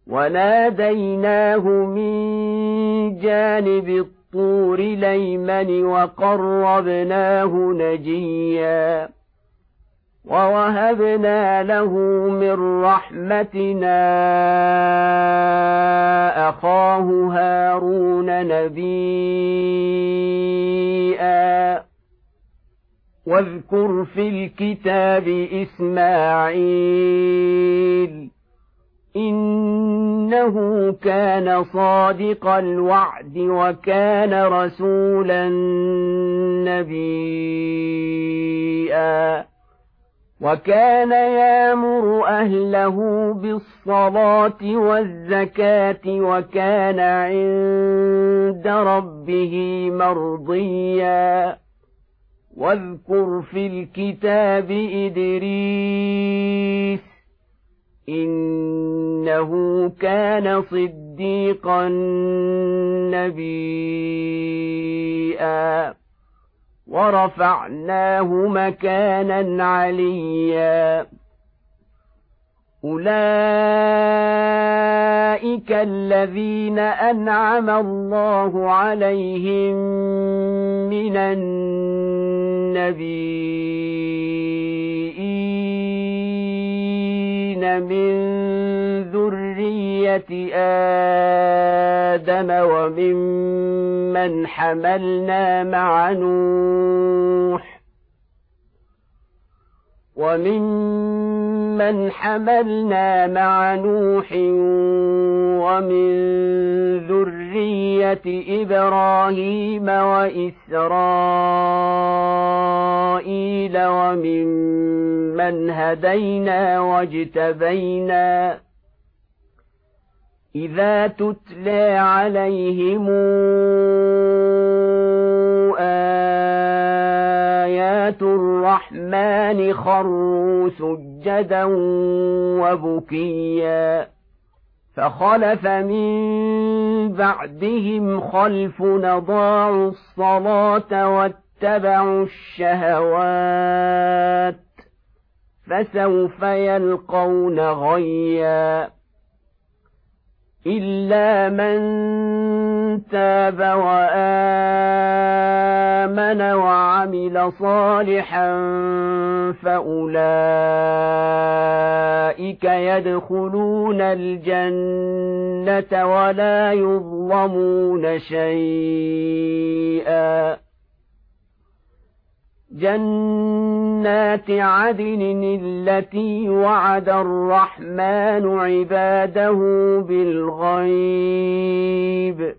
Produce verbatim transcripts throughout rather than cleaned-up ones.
وناديناه من جانب الطور الأيمن وقربناه نجيا ووهبنا له من رحمتنا أخاه هارون نبيا واذكر في الكتاب إسماعيل إنه كان صادق الوعد وكان رسولا نبيا وكان يأمر أهله بالصلاة والزكاة وكان عند ربه مرضيا واذكر في الكتاب إدريس إنه كان صديقا نبيا ورفعناه مكانا عليا أولئك الذين أنعم الله عليهم من النبيين من ذرية آدم وممن حملنا مع نوح وممن حملنا مع نوح ومن ذرية إبراهيم وإسرائيل وممن هدينا واجتبينا إذا تتلى عليهم آيات الرحمن خروا سجدا وبكيا فخلف من بعدهم خلف أضاعوا الصلاة واتبعوا الشهوات فسوف يلقون غيا إلا من تاب وآمن وعمل صالحا فأولئك يدخلون الجنة ولا يظلمون شيئا جنات عدن التي وعد الرحمن عباده بالغيب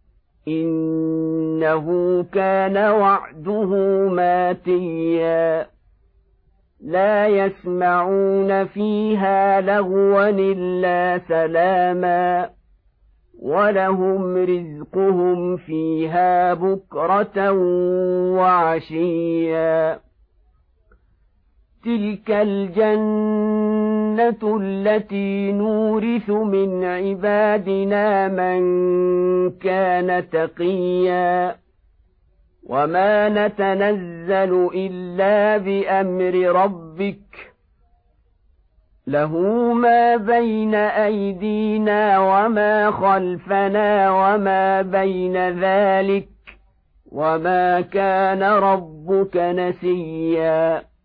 إنه كان وعده ماتيا لا يسمعون فيها لغوا إلا سلاما ولهم رزقهم فيها بكرة وعشيا تلك الجنة التي نورث من عبادنا من كان تقيا وما نتنزل إلا بأمر ربك له ما بين أيدينا وما خلفنا وما بين ذلك وما كان ربك نسيا